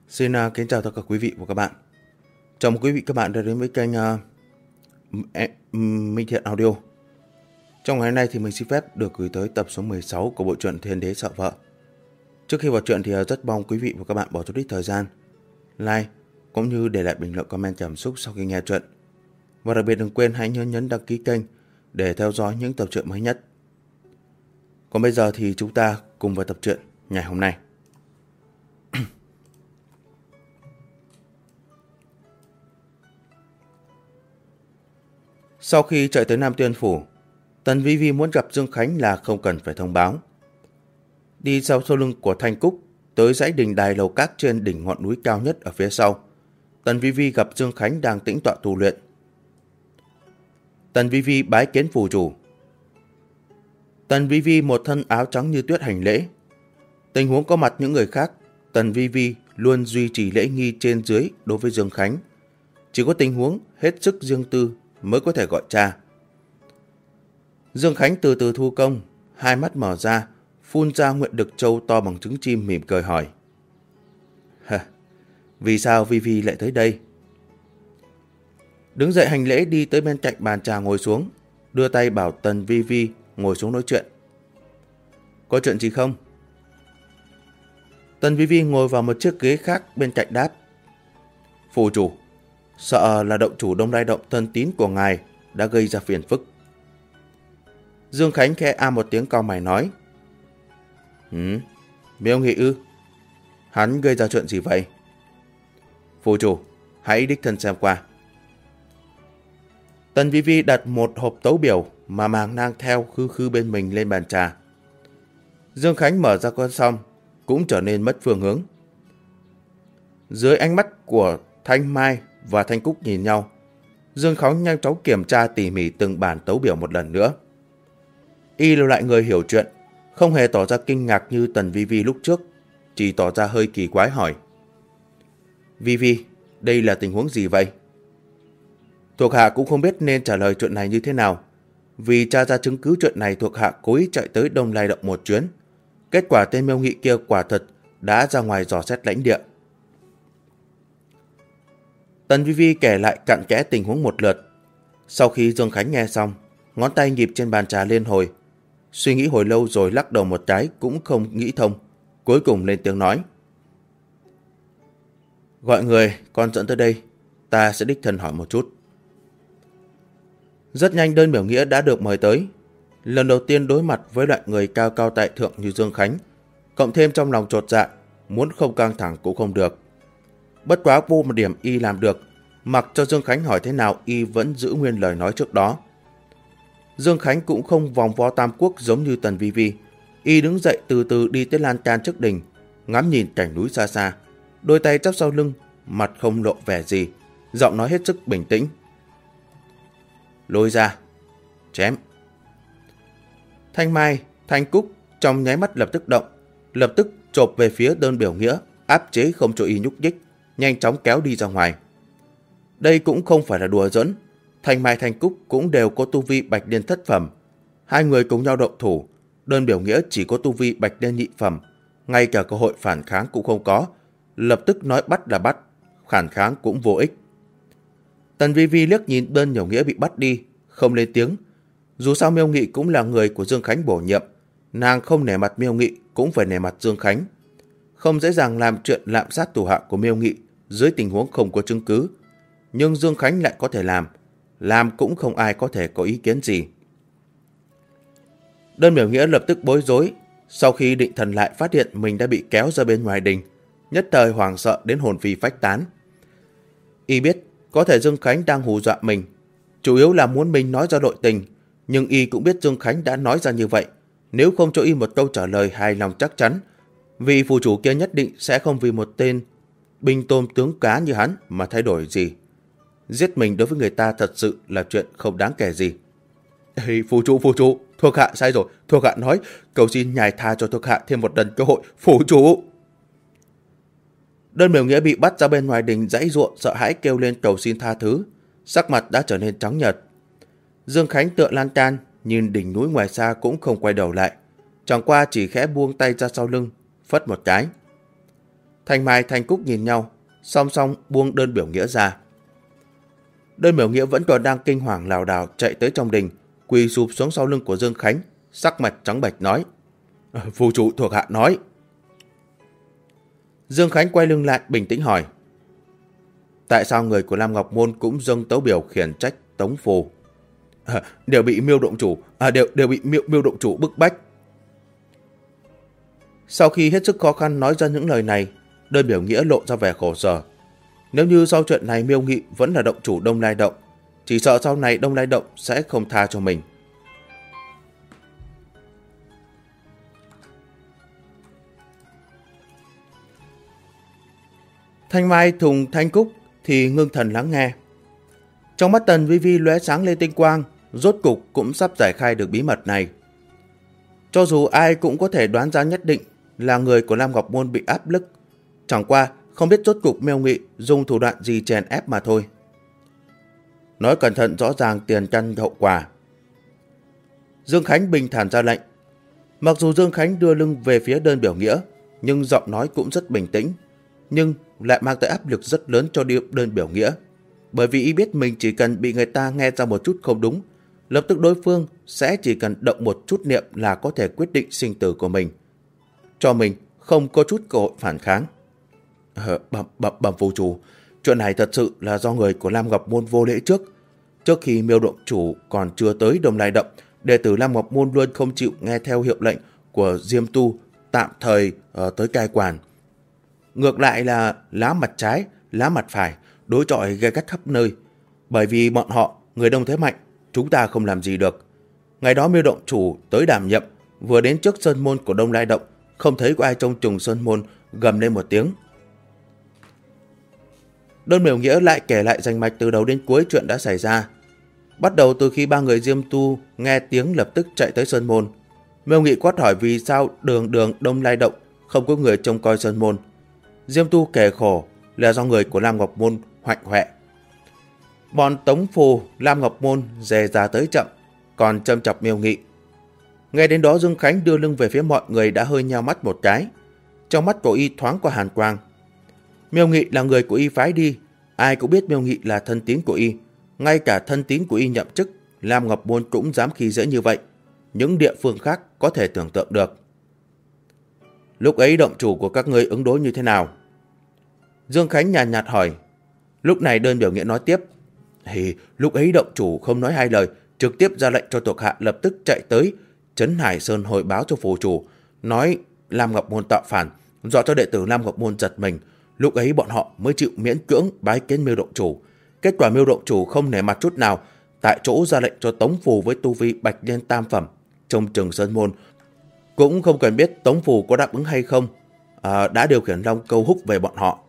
Kính chào tất cả quý vị và các bạn. Chào mừng quý vị các bạn đã đến với kênh Minh Thiện Audio. Trong ngày hôm nay thì mình xin phép được gửi tới tập số 16 của bộ truyện Thiên Đế Sợ Vợ. Trước khi vào truyện thì rất mong quý vị và các bạn bỏ chút ít thời gian like cũng như để lại bình luận comment cảm xúc sau khi nghe truyện. Và đặc biệt đừng quên hãy nhấn đăng ký kênh để theo dõi những tập truyện mới nhất. Còn bây giờ thì chúng ta cùng vào tập truyện ngày hôm nay. Sau khi chạy tới Nam Tuyên Phủ, Tần Vi Vi muốn gặp Dương Khánh là không cần phải thông báo. Đi sau lưng của Thanh Cúc tới dãy đình đài lầu các trên đỉnh ngọn núi cao nhất ở phía sau, Tần Vi Vi gặp Dương Khánh đang tĩnh tọa tu luyện. Tần Vi Vi bái kiến phù chủ. Tần Vi Vi một thân áo trắng như tuyết hành lễ. Tình huống có mặt những người khác, Tần Vi Vi luôn duy trì lễ nghi trên dưới đối với Dương Khánh. Chỉ có tình huống hết sức riêng tư mới có thể gọi cha. Dương Khánh từ từ thu công, hai mắt mở ra, phun ra nguyện đực châu to bằng trứng chim, mỉm cười hỏi: Vì sao Vi Vi lại tới đây? Đứng dậy hành lễ đi tới bên cạnh bàn trà ngồi xuống, đưa tay bảo Tần Vi Vi ngồi xuống nói chuyện. Có chuyện gì không? Tần Vi Vi ngồi vào một chiếc ghế khác bên cạnh đáp: Phù chủ, sợ là động chủ Đông Lai Động thân tín của ngài đã gây ra phiền phức. Dương Khánh khẽ a một tiếng cau mày nói: Miêu Nghị ư? Hắn gây ra chuyện gì vậy? Phù chủ, hãy đích thân xem qua. Tần Vi Vi đặt một hộp tấu biểu mà màng nang theo khư bên mình lên bàn trà. Dương Khánh mở ra con xong cũng trở nên mất phương hướng. Dưới ánh mắt của Thanh Mai và Thanh Cúc nhìn nhau, Dương Khánh nhanh chóng kiểm tra tỉ mỉ từng bản tấu biểu một lần nữa. Y lưu lại người hiểu chuyện, không hề tỏ ra kinh ngạc như Tần Vi Vi lúc trước, chỉ tỏ ra hơi kỳ quái hỏi: Vi Vi, đây là tình huống gì vậy? Thuộc hạ cũng không biết nên trả lời chuyện này như thế nào. Vì tra ra chứng cứ chuyện này, thuộc hạ cố ý chạy tới Đông Lai Động một chuyến. Kết quả tên Miêu Nghị kia quả thật đã ra ngoài dò xét lãnh địa. Tần Vi Vi kể lại cặn kẽ tình huống một lượt. Sau khi Dương Khánh nghe xong, ngón tay nhịp trên bàn trà liên hồi, suy nghĩ hồi lâu rồi lắc đầu một cái cũng không nghĩ thông, cuối cùng lên tiếng nói: Gọi người, con dẫn tới đây, ta sẽ đích thân hỏi một chút. Rất nhanh đơn biểu nghĩa đã được mời tới. Lần đầu tiên đối mặt với loại người cao cao tại thượng như Dương Khánh, cộng thêm trong lòng chột dạ, muốn không căng thẳng cũng không được. Bất quá vô một điểm y làm được, mặc cho Dương Khánh hỏi thế nào y vẫn giữ nguyên lời nói trước đó. Dương Khánh cũng không vòng vo tam quốc giống như Tần Vi Vi. Y đứng dậy từ từ đi tới lan can trước đình, ngắm nhìn cảnh núi xa xa, đôi tay chắp sau lưng, mặt không lộ vẻ gì, giọng nói hết sức bình tĩnh: Lôi ra, chém. Thanh Mai, Thanh Cúc trong nháy mắt lập tức động, lập tức chộp về phía đơn biểu nghĩa, áp chế không cho y nhúc nhích, nhanh chóng kéo đi ra ngoài. Đây cũng không phải là đùa giỡn. Thanh Mai, Thanh Cúc cũng đều có tu vi bạch liên thất phẩm. Hai người cùng nhau động thủ, đơn biểu nghĩa chỉ có tu vi bạch liên nhị phẩm, ngay cả cơ hội phản kháng cũng không có, lập tức nói bắt là bắt, phản kháng cũng vô ích. Tần Vi Vi liếc nhìn đơn biểu nghĩa bị bắt đi, không lên tiếng. Dù sao Miêu Nghị cũng là người của Dương Khánh bổ nhiệm, nàng không nể mặt Miêu Nghị cũng phải nể mặt Dương Khánh. Không dễ dàng làm chuyện lạm sát thủ hạ của Miêu Nghị dưới tình huống không có chứng cứ, nhưng Dương Khánh lại có thể làm cũng không ai có thể có ý kiến gì. Đơn biểu nghĩa lập tức bối rối, sau khi định thần lại phát hiện mình đã bị kéo ra bên ngoài đình, nhất thời hoảng sợ đến hồn phi phách tán. Y biết có thể Dương Khánh đang hù dọa mình, chủ yếu là muốn mình nói ra nội tình, nhưng y cũng biết Dương Khánh đã nói ra như vậy, nếu không cho y một câu trả lời hài lòng chắc chắn, vì phù chủ kia nhất định sẽ không vì một tên binh tôm tướng cá như hắn mà thay đổi gì. Giết mình đối với người ta thật sự là chuyện không đáng kể gì. Ê, phù chủ, thuộc hạ sai rồi, thuộc hạ nói, cầu xin nhài tha cho thuộc hạ thêm một lần cơ hội, phù chủ. Đơn biểu nghĩa bị bắt ra bên ngoài đình giãy giụa sợ hãi kêu lên cầu xin tha thứ, sắc mặt đã trở nên trắng nhợt. Dương Khánh tựa lan can, nhìn đỉnh núi ngoài xa cũng không quay đầu lại, chẳng qua chỉ khẽ buông tay ra sau lưng, phất một cái. Thanh Mai Thanh Cúc nhìn nhau, song song buông đơn biểu nghĩa ra. Đơn biểu nghĩa vẫn còn đang kinh hoàng lảo đảo chạy tới trong đình, quỳ sụp xuống sau lưng của Dương Khánh, sắc mặt trắng bệch nói: Phù chủ thuộc hạ nói. Dương Khánh quay lưng lại bình tĩnh hỏi: Tại sao người của Lam Ngọc Môn cũng dâng tấu biểu khiển trách Tống Phù? Đều bị Miêu động chủ, đều bị Miêu động chủ bức bách. Sau khi hết sức khó khăn nói ra những lời này, đơn biểu nghĩa lộ ra vẻ khổ sở. Nếu như sau chuyện này Miêu Nghị vẫn là động chủ Đông Lai Động, chỉ sợ sau này Đông Lai Động sẽ không tha cho mình. Thanh Mai Thùng Thanh Cúc thì ngưng thần lắng nghe. Trong mắt Tần Vi Vi lóe sáng lên tinh quang, rốt cục cũng sắp giải khai được bí mật này. Cho dù ai cũng có thể đoán ra nhất định là người của Lam Ngọc Môn bị áp lực, chẳng qua không biết rốt cục Miêu Nghị dùng thủ đoạn gì chèn ép mà thôi. Nói cẩn thận rõ ràng tiền căn hậu quả. Dương Khánh bình thản ra lệnh. Mặc dù Dương Khánh đưa lưng về phía đơn biểu nghĩa, nhưng giọng nói cũng rất bình tĩnh, nhưng lại mang tới áp lực rất lớn cho đơn biểu nghĩa. Bởi vì y biết mình chỉ cần bị người ta nghe ra một chút không đúng, lập tức đối phương sẽ chỉ cần động một chút niệm là có thể quyết định sinh tử của mình, cho mình không có chút cơ hội phản kháng. Bẩm phù chủ, chuyện này thật sự là do người của Lam Ngọc Môn vô lễ trước khi Miêu động chủ còn chưa tới Đông Lai Động, đệ tử Lam Ngọc Môn luôn không chịu nghe theo hiệu lệnh của Diêm Tu, tạm thời tới cai quản. Ngược lại là lá mặt trái, lá mặt phải đối chọi gay gắt khắp nơi. Bởi vì bọn họ người đông thế mạnh, chúng ta không làm gì được. Ngày đó Miêu động chủ tới đảm nhiệm, vừa đến trước sơn môn của Đông Lai Động, không thấy có ai trông trùng sơn môn, gầm lên một tiếng. Đơn biểu nghĩa lại kể lại rành mạch từ đầu đến cuối chuyện đã xảy ra. Bắt đầu từ khi ba người Diêm Tu nghe tiếng lập tức chạy tới sơn môn. Miêu Nghị quát hỏi vì sao đường Đông Lai Động không có người trông coi sơn môn. Diêm Tu kể khổ là do người của Lam Ngọc Môn hoạnh hoẹ. Bọn Tống Phù Lam Ngọc Môn dè ra tới chậm, còn châm chọc Miêu Nghị. Nghe đến đó Dương Khánh đưa lưng về phía mọi người đã hơi nheo mắt một cái. Trong mắt của y thoáng qua hàn quang. Miêu Nghị là người của y phái đi, ai cũng biết Miêu Nghị là thân tín của y. Ngay cả thân tín của y nhậm chức, Lam Ngọc Môn cũng dám khi dễ như vậy. Những địa phương khác có thể tưởng tượng được. Lúc ấy động chủ của các ngươi ứng đối như thế nào? Dương Khánh nhàn nhạt hỏi. Lúc này đơn biểu nghĩa nói tiếp. Thì lúc ấy động chủ không nói hai lời, trực tiếp ra lệnh cho thuộc hạ lập tức chạy tới Trấn Hải Sơn hội báo cho phù chủ, nói Lam Ngọc Môn tạo phản, dọa cho đệ tử Lam Ngọc Môn giật mình. Lúc ấy bọn họ mới chịu miễn cưỡng bái kiến Miêu động chủ. Kết quả Miêu động chủ không nể mặt chút nào, tại chỗ ra lệnh cho Tống Phù với tu vi bạch liên tam phẩm trông chừng sơn môn. Cũng không cần biết Tống Phù có đáp ứng hay không, đã điều khiển long câu húc về bọn họ.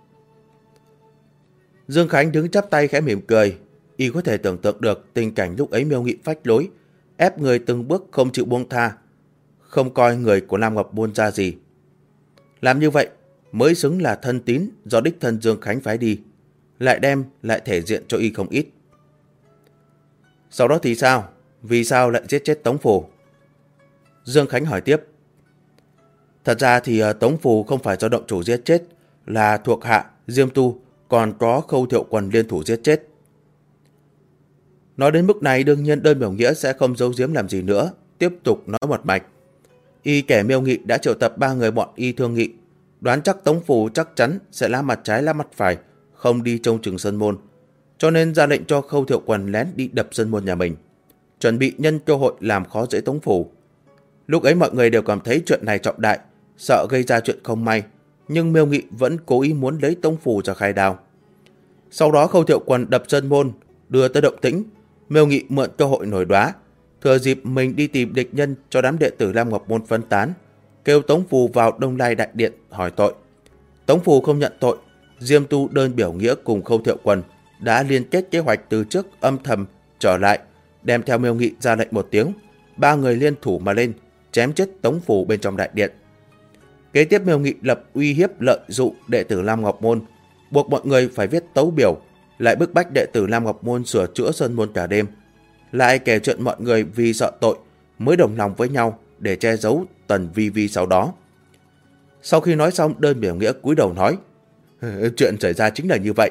Dương Khánh đứng chắp tay khẽ mỉm cười. Y có thể tưởng tượng được tình cảnh lúc ấy Miêu Nghị phách lối, ép người từng bước không chịu buông tha, không coi người của Lam Ngọc Môn ra gì. Làm như vậy mới xứng là thân tín do đích thân Dương Khánh phái đi, lại thể diện cho y không ít. Sau đó thì sao? Vì sao lại giết chết Tống Phù? Dương Khánh hỏi tiếp. Thật ra thì Tống Phù không phải do động chủ giết chết, là thuộc hạ Diêm Tu còn có Khâu Thiệu Quần liên thủ giết chết. Nói đến mức này đương nhiên đơn biểu nghĩa sẽ không giấu giếm làm gì nữa, tiếp tục nói một mạch. Y kẻ Miêu Nghị đã triệu tập ba người bọn y thương nghị, đoán chắc Tống Phù chắc chắn sẽ lá mặt trái lá mặt phải, không đi trông chừng sơn môn, cho nên ra lệnh cho Khâu Thiệu Quần lén đi đập sơn môn nhà mình, chuẩn bị nhân cơ hội làm khó dễ Tống Phù. Lúc ấy mọi người đều cảm thấy chuyện này trọng đại, sợ gây ra chuyện không may, nhưng Miêu Nghị vẫn cố ý muốn lấy Tống Phù ra khai đao. Sau đó Khâu Thiệu Quần đập sơn môn, đưa tới động tĩnh. Miêu Nghị mượn cơ hội nổi đoá, thừa dịp mình đi tìm địch nhân cho đám đệ tử Lam Ngọc Môn phân tán, kêu Tống Phù vào Đông Lai đại điện hỏi tội. Tống Phù không nhận tội. Diêm Tu đơn biểu nghĩa cùng Khâu Thiệu Quần đã liên kết kế hoạch từ trước âm thầm trở lại, đem theo Miêu Nghị ra lệnh một tiếng, ba người liên thủ mà lên, chém chết Tống Phù bên trong đại điện. Kế tiếp Miêu Nghị lập uy hiếp lợi dụng đệ tử Lam Ngọc Môn, buộc mọi người phải viết tấu biểu, lại bức bách đệ tử Lam Ngọc Môn sửa chữa sơn môn cả đêm, lại kể chuyện mọi người vì sợ tội mới đồng lòng với nhau để che giấu Tần Vi Vi sau đó. Sau khi nói xong, Đơn Biểu Nghĩa cúi đầu nói, chuyện xảy ra chính là như vậy.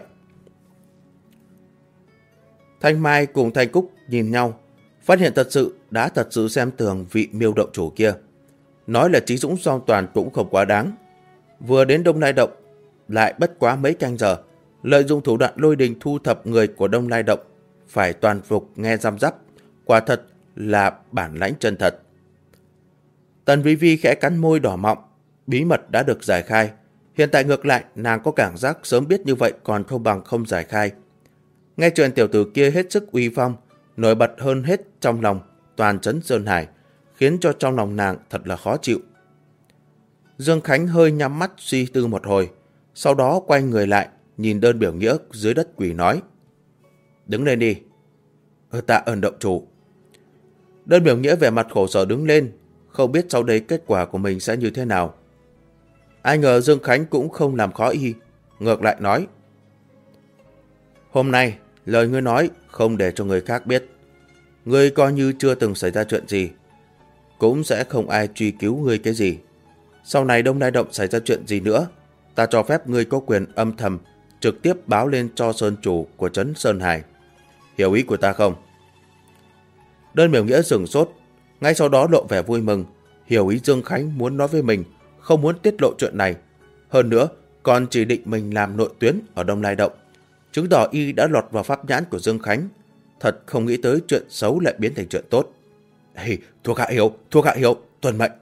Thanh Mai cùng Thanh Cúc nhìn nhau, phát hiện đã thật sự xem thường vị Miêu động chủ kia. Nói là Chí Dũng song toàn cũng không quá đáng. Vừa đến Đông Lai Động, lại bất quá mấy canh giờ, lợi dụng thủ đoạn lôi đình thu thập người của Đông Lai Động, phải toàn phục nghe răm rắp, quả thật là bản lãnh chân thật. Tần Vi Vi khẽ cắn môi đỏ mọng, bí mật đã được giải khai. Hiện tại ngược lại, nàng có cảm giác sớm biết như vậy còn không bằng không giải khai. Nghe chuyện tiểu tử kia hết sức uy phong, nổi bật hơn hết trong lòng toàn trấn Sơn Hải, khiến cho trong lòng nàng thật là khó chịu. Dương Khánh hơi nhắm mắt suy tư một hồi, sau đó quay người lại, nhìn Đơn Biểu Nghĩa dưới đất quỳ nói, đứng lên đi. Tạ ơn động chủ. Đơn Biểu Nghĩa vẻ mặt khổ sở đứng lên, không biết sau đây kết quả của mình sẽ như thế nào. Ai ngờ Dương Khánh cũng không làm khó y, ngược lại nói, hôm nay lời ngươi nói không để cho người khác biết. Ngươi coi như chưa từng xảy ra chuyện gì, cũng sẽ không ai truy cứu ngươi cái gì. Sau này Đông Lai Động xảy ra chuyện gì nữa, ta cho phép ngươi có quyền âm thầm trực tiếp báo lên cho Sơn chủ của trấn Sơn Hải. Hiểu ý của ta không? Đơn Biểu Nghĩa sửng sốt, ngay sau đó lộ vẻ vui mừng, hiểu ý Dương Khánh muốn nói với mình, không muốn tiết lộ chuyện này. Hơn nữa, còn chỉ định mình làm nội tuyến ở Đông Lai Động, chứng tỏ y đã lọt vào pháp nhãn của Dương Khánh. Thật không nghĩ tới chuyện xấu lại biến thành chuyện tốt. Thuộc hạ hiểu, tuân mệnh.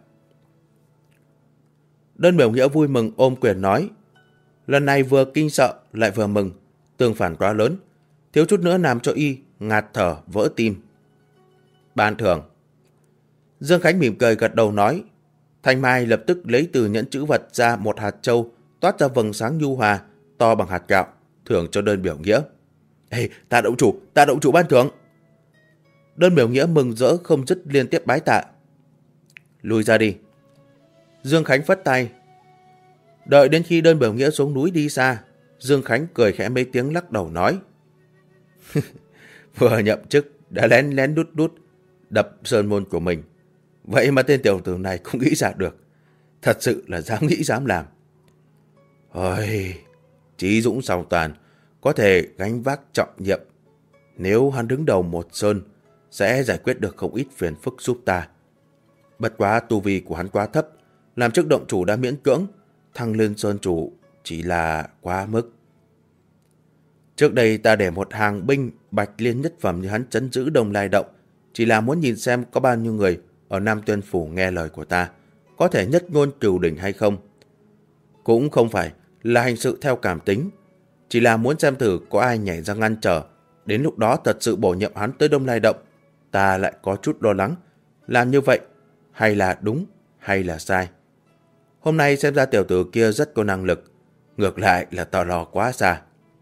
Đơn Biểu Nghĩa vui mừng ôm quyền nói, lần này vừa kinh sợ lại vừa mừng, tương phản quá lớn, thiếu chút nữa làm cho y ngạt thở vỡ tim. Ban thưởng. Dương Khánh mỉm cười gật đầu nói. Thanh Mai lập tức lấy từ nhẫn chữ vật ra một hạt châu toát ra vầng sáng nhu hòa to bằng hạt gạo, thưởng cho Đơn Biểu Nghĩa. Ta động chủ ban thưởng. Đơn Biểu Nghĩa mừng rỡ không dứt liên tiếp bái tạ. Lùi ra đi. Dương Khánh phất tay. Đợi đến khi Đơn Biểu Nghĩa xuống núi đi xa, Dương Khánh cười khẽ mấy tiếng lắc đầu nói, vừa nhậm chức đã lén lén đút đút đập sơn môn của mình, vậy mà tên tiểu tử này cũng nghĩ ra được, thật sự là dám nghĩ dám làm. Ôi, Chí Dũng song toàn có thể gánh vác trọng nhiệm, nếu hắn đứng đầu một sơn sẽ giải quyết được không ít phiền phức giúp ta. Bất quá tu vi của hắn quá thấp, làm chức động chủ đã miễn cưỡng, thăng lên sơn chủ chỉ là quá mức. Trước đây ta để một hàng binh bạch liên nhất phẩm như hắn trấn giữ Đông Lai Động, chỉ là muốn nhìn xem có bao nhiêu người ở Nam Tuyên Phủ nghe lời của ta, có thể nhất ngôn cửu đỉnh hay không. Cũng không phải là hành sự theo cảm tính, chỉ là muốn xem thử có ai nhảy ra ngăn trở, đến lúc đó thật sự bổ nhiệm hắn tới Đông Lai Động. Ta lại có chút lo lắng, làm như vậy hay là đúng hay là sai. Hôm nay xem ra tiểu tử kia rất có năng lực, ngược lại là tò lò quá xa.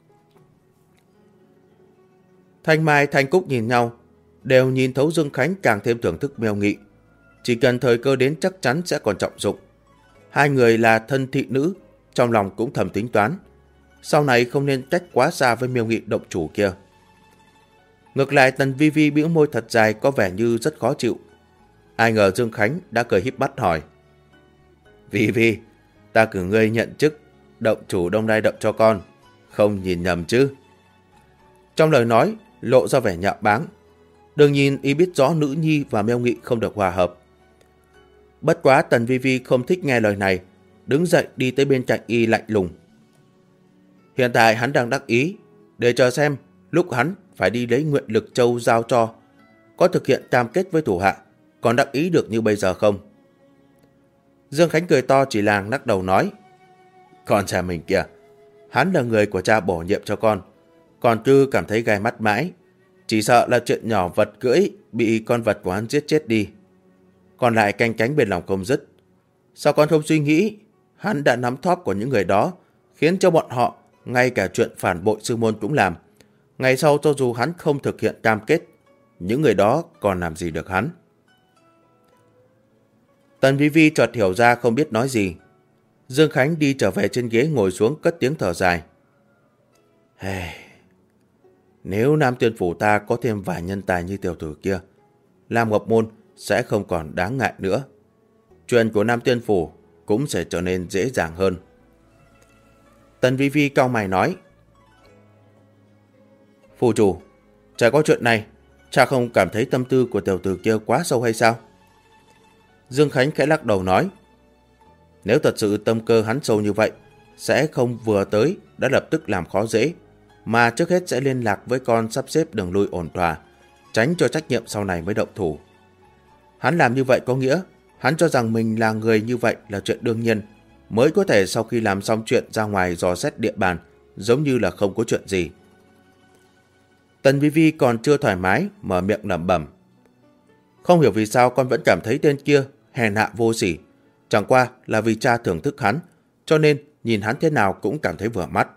Thanh Mai, Thanh Cúc nhìn nhau, đều nhìn thấu Dương Khánh càng thêm thưởng thức Miêu Nghị. Chỉ cần thời cơ đến chắc chắn sẽ còn trọng dụng. Hai người là thân thị nữ, trong lòng cũng thầm tính toán, sau này không nên cách quá xa với Miêu Nghị động chủ kia. Ngược lại Tần Vi Vi bĩu môi thật dài, có vẻ như rất khó chịu. Ai ngờ Dương Khánh đã cười híp mắt hỏi, Vi Vi, ta cử ngươi nhận chức động chủ Đông Lai Động cho con, không nhìn nhầm chứ? Trong lời nói lộ ra vẻ nhạo báng. Đương nhiên y biết rõ nữ nhi và Miêu Nghị không được hòa hợp. Bất quá Tần Vi Vi không thích nghe lời này, đứng dậy đi tới bên cạnh y lạnh lùng. Hiện tại hắn đang đắc ý, để chờ xem lúc hắn phải đi lấy Nguyện Lực Châu giao cho, có thực hiện cam kết với thủ hạ, còn đắc ý được như bây giờ không? Dương Khánh cười to chỉ làng lắc đầu nói, con trai mình kìa, hắn là người của cha bổ nhiệm cho con, còn cứ cảm thấy gai mắt mãi, chỉ sợ là chuyện nhỏ vật cưỡi bị con vật của hắn giết chết đi, còn lại canh cánh bên lòng không dứt. Sao con không suy nghĩ, hắn đã nắm thóp của những người đó, khiến cho bọn họ ngay cả chuyện phản bội sư môn cũng làm. Ngày sau cho dù hắn không thực hiện cam kết, những người đó còn làm gì được hắn? Tần Vi Vi chợt hiểu ra không biết nói gì. Dương Khánh đi trở về trên ghế ngồi xuống cất tiếng thở dài. Nếu Nam Tuyên Phủ ta có thêm vài nhân tài như tiểu tử kia, Lam Ngọc Môn sẽ không còn đáng ngại nữa. Chuyện của Nam Tuyên Phủ cũng sẽ trở nên dễ dàng hơn. Tần Vi Vi cau mày nói: Phù chủ, trải qua chuyện này, cha không cảm thấy tâm tư của tiểu tử kia quá sâu hay sao? Dương Khánh khẽ lắc đầu nói: Nếu thật sự tâm cơ hắn sâu như vậy, sẽ không vừa tới đã lập tức làm khó dễ, mà trước hết sẽ liên lạc với con sắp xếp đường lui ổn thỏa, tránh cho trách nhiệm sau này mới động thủ. Hắn làm như vậy có nghĩa hắn cho rằng mình là người như vậy là chuyện đương nhiên, mới có thể sau khi làm xong chuyện ra ngoài dò xét địa bàn, giống như là không có chuyện gì. Tần Vi Vi còn chưa thoải mái, mở miệng lẩm bẩm: Không hiểu vì sao con vẫn cảm thấy tên kia hèn hạ vô sỉ, chẳng qua là vì cha thưởng thức hắn, cho nên nhìn hắn thế nào cũng cảm thấy vừa mắt.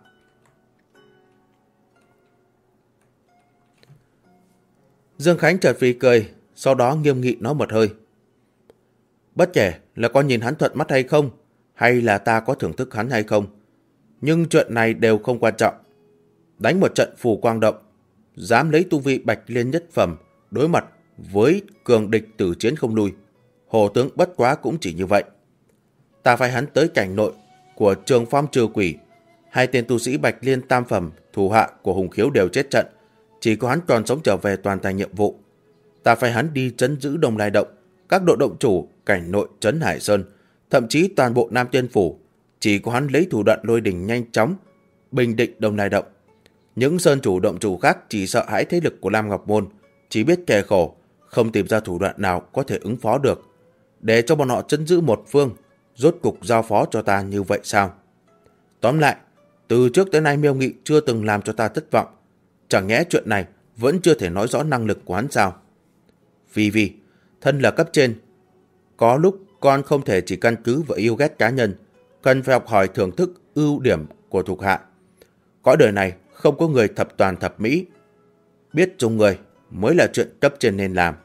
Dương Khánh chợt phì cười, sau đó nghiêm nghị nói một hơi: Bất kể là con nhìn hắn thuận mắt hay không, hay là ta có thưởng thức hắn hay không, nhưng chuyện này đều không quan trọng. Đánh một trận phù quang động, dám lấy tu vi Bạch Liên nhất phẩm đối mặt với cường địch tử chiến không lui, Hồ tướng bất quá cũng chỉ như vậy. Ta phải hắn tới cảnh nội của Trường Phong trừ quỷ, hai tên tu sĩ Bạch Liên tam phẩm thủ hạ của Hùng Khiếu đều chết trận, chỉ có hắn còn sống trở về hoàn thành nhiệm vụ. Ta phải hắn đi trấn giữ Đông Lai Động, các đội động chủ cảnh nội trấn Hải Sơn, thậm chí toàn bộ Nam Tiên Phủ, chỉ có hắn lấy thủ đoạn lôi đình nhanh chóng bình định Đông Lai Động. Những sơn chủ động chủ khác chỉ sợ hãi thế lực của Lam Ngọc Môn, chỉ biết kẻ khổ, không tìm ra thủ đoạn nào có thể ứng phó được, để cho bọn họ trấn giữ một phương, rốt cục giao phó cho ta như vậy sao? Tóm lại, từ trước tới nay Miêu Nghị chưa từng làm cho ta thất vọng, chẳng nhẽ chuyện này vẫn chưa thể nói rõ năng lực của hắn sao? Vì thân là cấp trên, có lúc con không thể chỉ căn cứ vào yêu ghét cá nhân, cần phải học hỏi thưởng thức ưu điểm của thuộc hạ. Cõi đời này không có người thập toàn thập mỹ, biết dùng người mới là chuyện cấp trên nên làm.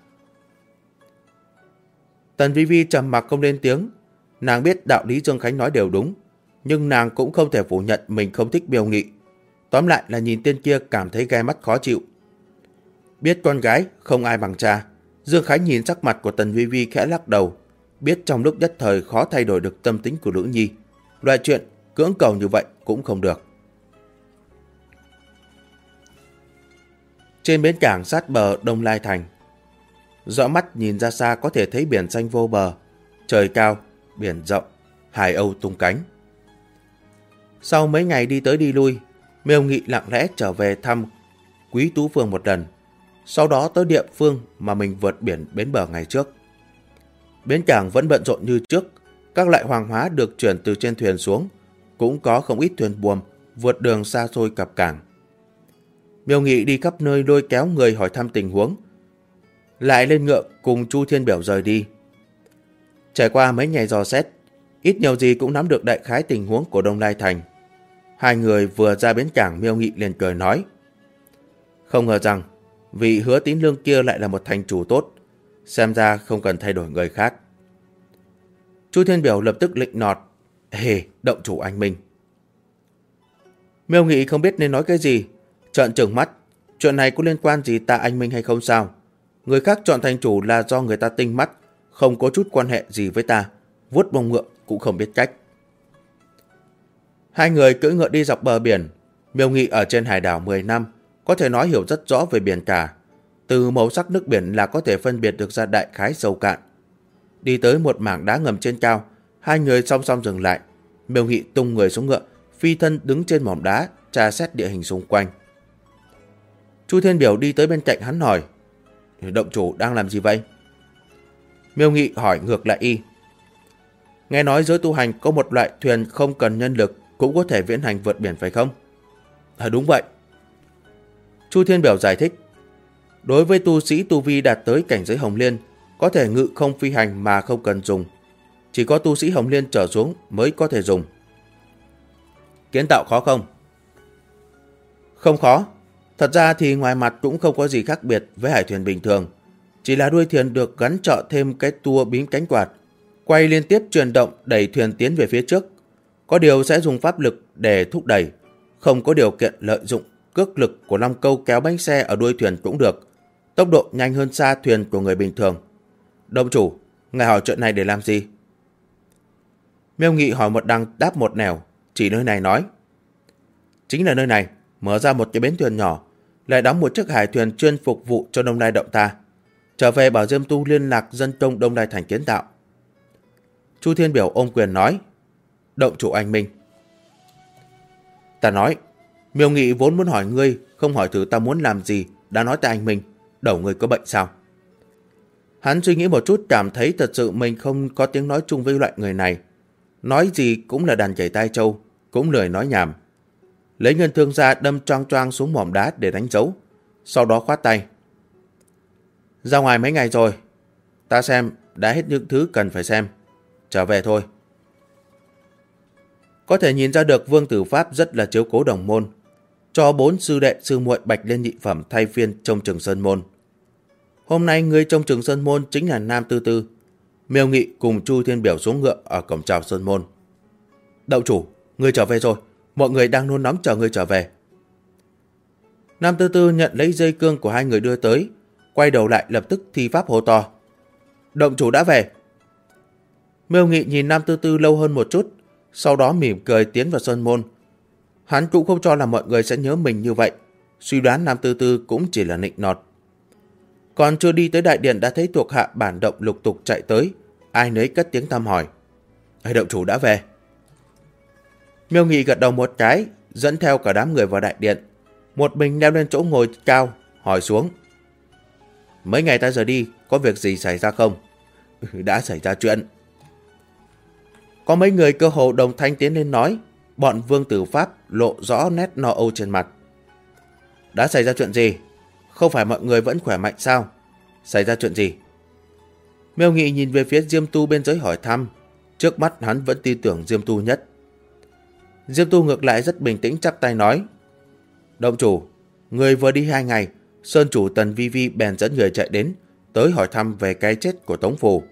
Tần Vi Vi trầm mặc không lên tiếng. Nàng biết đạo lý Dương Khánh nói đều đúng, nhưng nàng cũng không thể phủ nhận mình không thích Miêu Nghị. Tóm lại là nhìn tên kia cảm thấy gai mắt khó chịu. Biết con gái không ai bằng cha, Dương Khánh nhìn sắc mặt của Tần Vi Vi khẽ lắc đầu, biết trong lúc nhất thời khó thay đổi được tâm tính của nữ nhi. Loại chuyện cưỡng cầu như vậy cũng không được. Trên bến cảng sát bờ Đông Lai Thành, dõi mắt nhìn ra xa có thể thấy biển xanh vô bờ, trời cao, biển rộng, hải âu tung cánh. Sau mấy ngày đi tới đi lui, Miêu Nghị lặng lẽ trở về thăm Quý Tú Phương một lần, sau đó tới địa phương mà mình vượt biển bến bờ ngày trước. Bến cảng vẫn bận rộn như trước, các loại hàng hóa được chuyển từ trên thuyền xuống, cũng có không ít thuyền buồm vượt đường xa xôi cập cảng. Miêu Nghị đi khắp nơi lôi kéo người hỏi thăm tình huống, lại lên ngựa cùng Chu Thiên Biểu rời đi. Trải qua mấy ngày dò xét, ít nhiều gì cũng nắm được đại khái tình huống của Đông Lai Thành. Hai người vừa ra bến cảng, Miêu Nghị liền cười nói: Không ngờ rằng vị Hứa Tín Lương kia lại là một thành chủ tốt, xem ra không cần thay đổi người khác. Chu Thiên Biểu lập tức lịnh nọt: Hề, động chủ anh minh. Miêu Nghị không biết nên nói cái gì, trợn trừng mắt. Chuyện này có liên quan gì ta anh minh hay không sao? Người khác chọn thành chủ là do người ta tinh mắt, không có chút quan hệ gì với ta, vuốt bông ngựa cũng không biết cách. Hai người cưỡi ngựa đi dọc bờ biển. Miêu Nghị ở trên hải đảo 10 năm, có thể nói hiểu rất rõ về biển cả. Từ màu sắc nước biển là có thể phân biệt được ra đại khái sâu cạn. Đi tới một mảng đá ngầm trên cao, hai người song song dừng lại. Miêu Nghị tung người xuống ngựa, phi thân đứng trên mỏm đá, tra xét địa hình xung quanh. Chu Thiên Biểu đi tới bên cạnh hắn hỏi: Động chủ đang làm gì vậy? Miêu Nghị hỏi ngược lại y: Nghe nói giới tu hành có một loại thuyền không cần nhân lực cũng có thể viễn hành vượt biển phải không? Đúng vậy. Chu Thiên Biểu giải thích: Đối với tu sĩ tu vi đạt tới cảnh giới Hồng Liên, có thể ngự không phi hành mà không cần dùng. Chỉ có tu sĩ Hồng Liên trở xuống mới có thể dùng. Kiến tạo khó không? Không khó. Thật ra thì ngoài mặt cũng không có gì khác biệt với hải thuyền bình thường. Chỉ là đuôi thuyền được gắn trợ thêm cái tua bím cánh quạt, quay liên tiếp chuyển động đẩy thuyền tiến về phía trước. Có điều sẽ dùng pháp lực để thúc đẩy, không có điều kiện lợi dụng cước lực của long câu kéo bánh xe ở đuôi thuyền cũng được. Tốc độ nhanh hơn xa thuyền của người bình thường. Động chủ, ngài hỏi chuyện này để làm gì? Miêu Nghị hỏi một đằng đáp một nẻo, chỉ nơi này nói. Chính là nơi này, mở ra một cái bến thuyền nhỏ, lại đóng một chiếc hải thuyền chuyên phục vụ cho Đông Lai động ta. Trở về bảo Diêm Tu liên lạc dân công Đông Lai thành kiến tạo. Chu Thiên Biểu ôm quyền nói. Động chủ anh minh. Ta nói, Miêu Nghị vốn muốn hỏi ngươi, không hỏi thử ta muốn làm gì, đã nói tại anh minh, đầu ngươi có bệnh sao? Hắn suy nghĩ một chút, cảm thấy thật sự mình không có tiếng nói chung với loại người này. Nói gì cũng là đàn chảy tai trâu, cũng lười nói nhảm. Lấy ngân thương ra đâm choang choang xuống mỏm đá để đánh dấu, sau đó khoát tay. Ra ngoài mấy ngày rồi, ta xem đã hết những thứ cần phải xem, trở về thôi. Có thể nhìn ra được Vương Tử Pháp rất là chiếu cố đồng môn, cho 4 sư đệ sư muội bạch lên nhị phẩm thay phiên trông chừng sơn môn. Hôm nay người trông chừng sơn môn chính là Nam Tư Tư. Miêu Nghị cùng Chu Thiên Biểu xuống ngựa ở cổng chào sơn môn. Đậu chủ, người trở về rồi, mọi người đang nôn nóng chờ người trở về. Nam Tư Tư nhận lấy dây cương của hai người đưa tới, quay đầu lại lập tức thi pháp hô to. Động chủ đã về. Miêu Nghị nhìn Nam Tư Tư lâu hơn một chút, sau đó mỉm cười tiến vào sơn môn. Hắn cũng không cho là mọi người sẽ nhớ mình như vậy, suy đoán Nam Tư Tư cũng chỉ là nịnh nọt. Còn chưa đi tới đại điện đã thấy thuộc hạ bản động lục tục chạy tới, ai nấy cất tiếng thăm hỏi. Động chủ đã về. Miêu Nghị gật đầu một cái, dẫn theo cả đám người vào đại điện, một mình leo lên chỗ ngồi cao, hỏi xuống. Mấy ngày ta giờ đi, có việc gì xảy ra không? Đã xảy ra chuyện. Có mấy người cơ hồ đồng thanh tiến lên nói, bọn Vương Tử Pháp lộ rõ nét lo âu trên mặt. Đã xảy ra chuyện gì? Không phải mọi người vẫn khỏe mạnh sao? Xảy ra chuyện gì? Miêu Nghị nhìn về phía Diêm Tu bên dưới hỏi thăm, trước mắt hắn vẫn tin tưởng Diêm Tu nhất. Diêm Tu ngược lại rất bình tĩnh chắp tay nói. Động chủ, người vừa đi 2 ngày, Sơn chủ Tần Vi Vi bèn dẫn người chạy đến, tới hỏi thăm về cái chết của Tống Phù.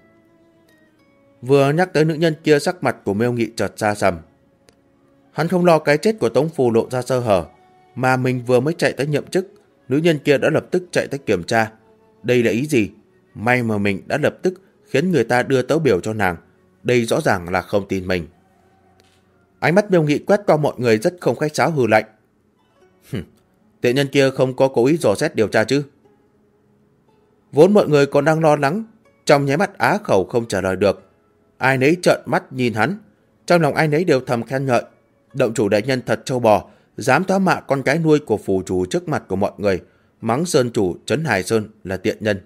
Vừa nhắc tới nữ nhân kia, sắc mặt của Miêu Nghị chợt xa sầm. Hắn không lo cái chết của Tống Phù lộ ra sơ hở, mà mình vừa mới chạy tới nhậm chức, nữ nhân kia đã lập tức chạy tới kiểm tra. Đây là ý gì? May mà mình đã lập tức khiến người ta đưa tấu biểu cho nàng. Đây rõ ràng là không tin mình. Ánh mắt Miêu Nghị quét qua mọi người rất không khách sáo hừ lạnh. Tiện nhân kia không có cố ý dò xét điều tra chứ? Vốn mọi người còn đang lo lắng, trong nháy mắt á khẩu không trả lời được. Ai nấy trợn mắt nhìn hắn, trong lòng ai nấy đều thầm khen ngợi. Động chủ đại nhân thật trâu bò, dám thoá mạ con cái nuôi của phù chủ trước mặt của mọi người, mắng Sơn chủ Trấn Hải Sơn là tiện nhân.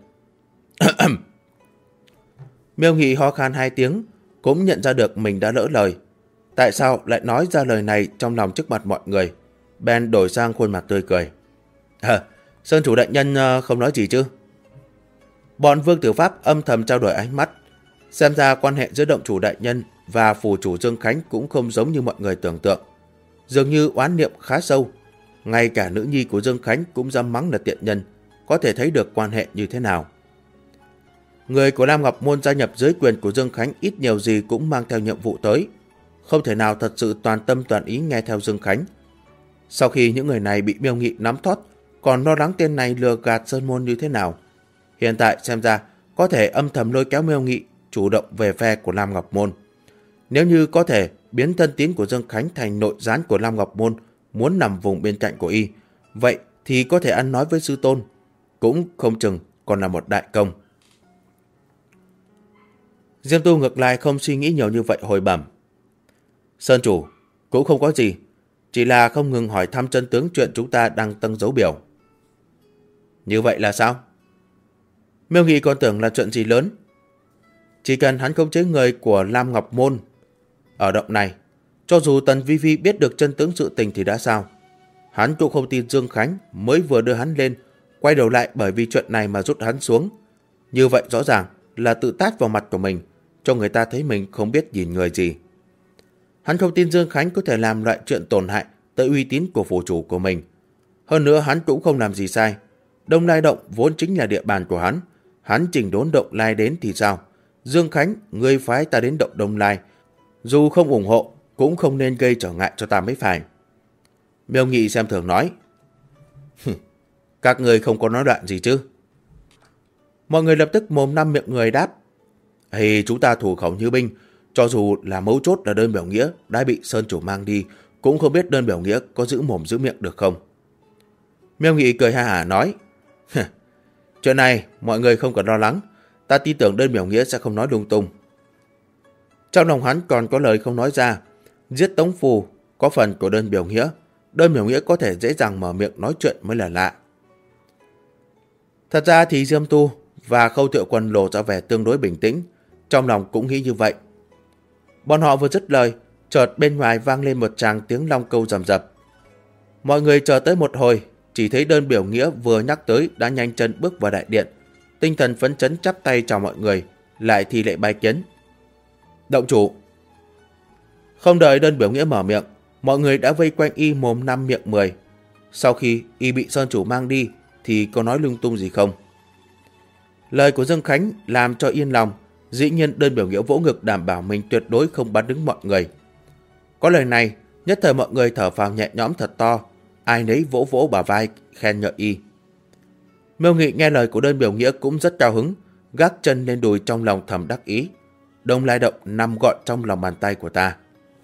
Miêu Nghị ho khan 2 tiếng, cũng nhận ra được mình đã lỡ lời. Tại sao lại nói ra lời này trong lòng trước mặt mọi người? Ben đổi sang khuôn mặt tươi cười. Sơn chủ đại nhân không nói gì chứ? Bọn Vương Tử Pháp âm thầm trao đổi ánh mắt. Xem ra quan hệ giữa động chủ đại nhân và phù chủ Dương Khánh cũng không giống như mọi người tưởng tượng. Dường như oán niệm khá sâu. Ngay cả nữ nhi của Dương Khánh cũng dám mắng là tiện nhân, có thể thấy được quan hệ như thế nào. Người của Lam Ngọc Môn gia nhập dưới quyền của Dương Khánh ít nhiều gì cũng mang theo nhiệm vụ tới. Không thể nào thật sự toàn tâm toàn ý nghe theo Dương Khánh. Sau khi những người này bị Miêu Nghị nắm thoát, còn lo lắng tên này lừa gạt Sơn Môn như thế nào. Hiện tại xem ra có thể âm thầm lôi kéo Miêu Nghị chủ động về phe của Lam Ngọc Môn. Nếu như có thể biến thân tín của Dương Khánh thành nội gián của Lam Ngọc Môn, muốn nằm vùng bên cạnh của y, vậy thì có thể ăn nói với sư tôn, cũng không chừng còn là một đại công. Diêm Tu ngược lại không suy nghĩ nhiều như vậy, hồi bẩm. Sơn chủ, cũng không có gì, chỉ là không ngừng hỏi thăm chân tướng chuyện chúng ta đang tâng dấu biểu. Như vậy là sao? Miêu Nghị còn tưởng là chuyện gì lớn. Chỉ cần hắn khống chế người của Lam Ngọc Môn ở động này, cho dù Tần Vi Vi biết được chân tướng sự tình thì đã sao? Hắn cũng không tin Dương Khánh mới vừa đưa hắn lên, quay đầu lại bởi vì chuyện này mà rút hắn xuống. Như vậy rõ ràng là tự tát vào mặt của mình, cho người ta thấy mình không biết nhìn người gì. Hắn không tin Dương Khánh có thể làm loại chuyện tổn hại tới uy tín của phủ chủ của mình. Hơn nữa hắn cũng không làm gì sai. Đông Lai Động vốn chính là địa bàn của hắn. Hắn chỉnh đốn Động Lai đến thì sao? Dương Khánh, ngươi phái ta đến Động Đông Lai, dù không ủng hộ cũng không nên gây trở ngại cho ta mới phải. Miêu Nghị xem thường nói. Các người không có nói đoạn gì chứ? Mọi người lập tức mồm năm miệng người đáp. Chúng ta thủ khẩu như binh, Cho dù là mấu chốt là đơn biểu nghĩa đã bị Sơn chủ mang đi, cũng không biết đơn biểu nghĩa có giữ mồm giữ miệng được không. Miêu Nghị cười ha hả nói, chuyện này mọi người không cần lo lắng, ta tin tưởng đơn biểu nghĩa sẽ không nói lung tung. Trong lòng hắn còn có lời không nói ra, giết Tống Phù có phần của đơn biểu nghĩa có thể dễ dàng mở miệng nói chuyện mới là lạ. Thật ra thì Diêm Tu và Khâu Thiệu Quân lộ ra vẻ tương đối bình tĩnh, trong lòng cũng nghĩ như vậy. Bọn họ vừa dứt lời, chợt bên ngoài vang lên một tràng tiếng long câu rầm rập. Mọi người chờ tới một hồi, chỉ thấy đơn biểu nghĩa vừa nhắc tới đã nhanh chân bước vào đại điện, tinh thần phấn chấn chắp tay chào mọi người, lại thì lệ bái kiến. Động chủ. Không đợi đơn biểu nghĩa mở miệng, mọi người đã vây quanh y mồm 5 miệng 10. Sau khi y bị Sơn chủ mang đi thì có nói lung tung gì không? Lời của Dương Khánh làm cho yên lòng, dĩ nhiên đơn biểu nghĩa vỗ ngực đảm bảo mình tuyệt đối không bắn đứng mọi người. Có lời này, nhất thời mọi người thở phào nhẹ nhõm thật to, ai nấy vỗ vỗ bả vai khen ngợi y. Miêu Nghị nghe lời của đơn biểu nghĩa cũng rất cao hứng, gác chân lên đùi trong lòng thầm đắc ý. Đông Lai Động nằm gọn trong lòng bàn tay của ta.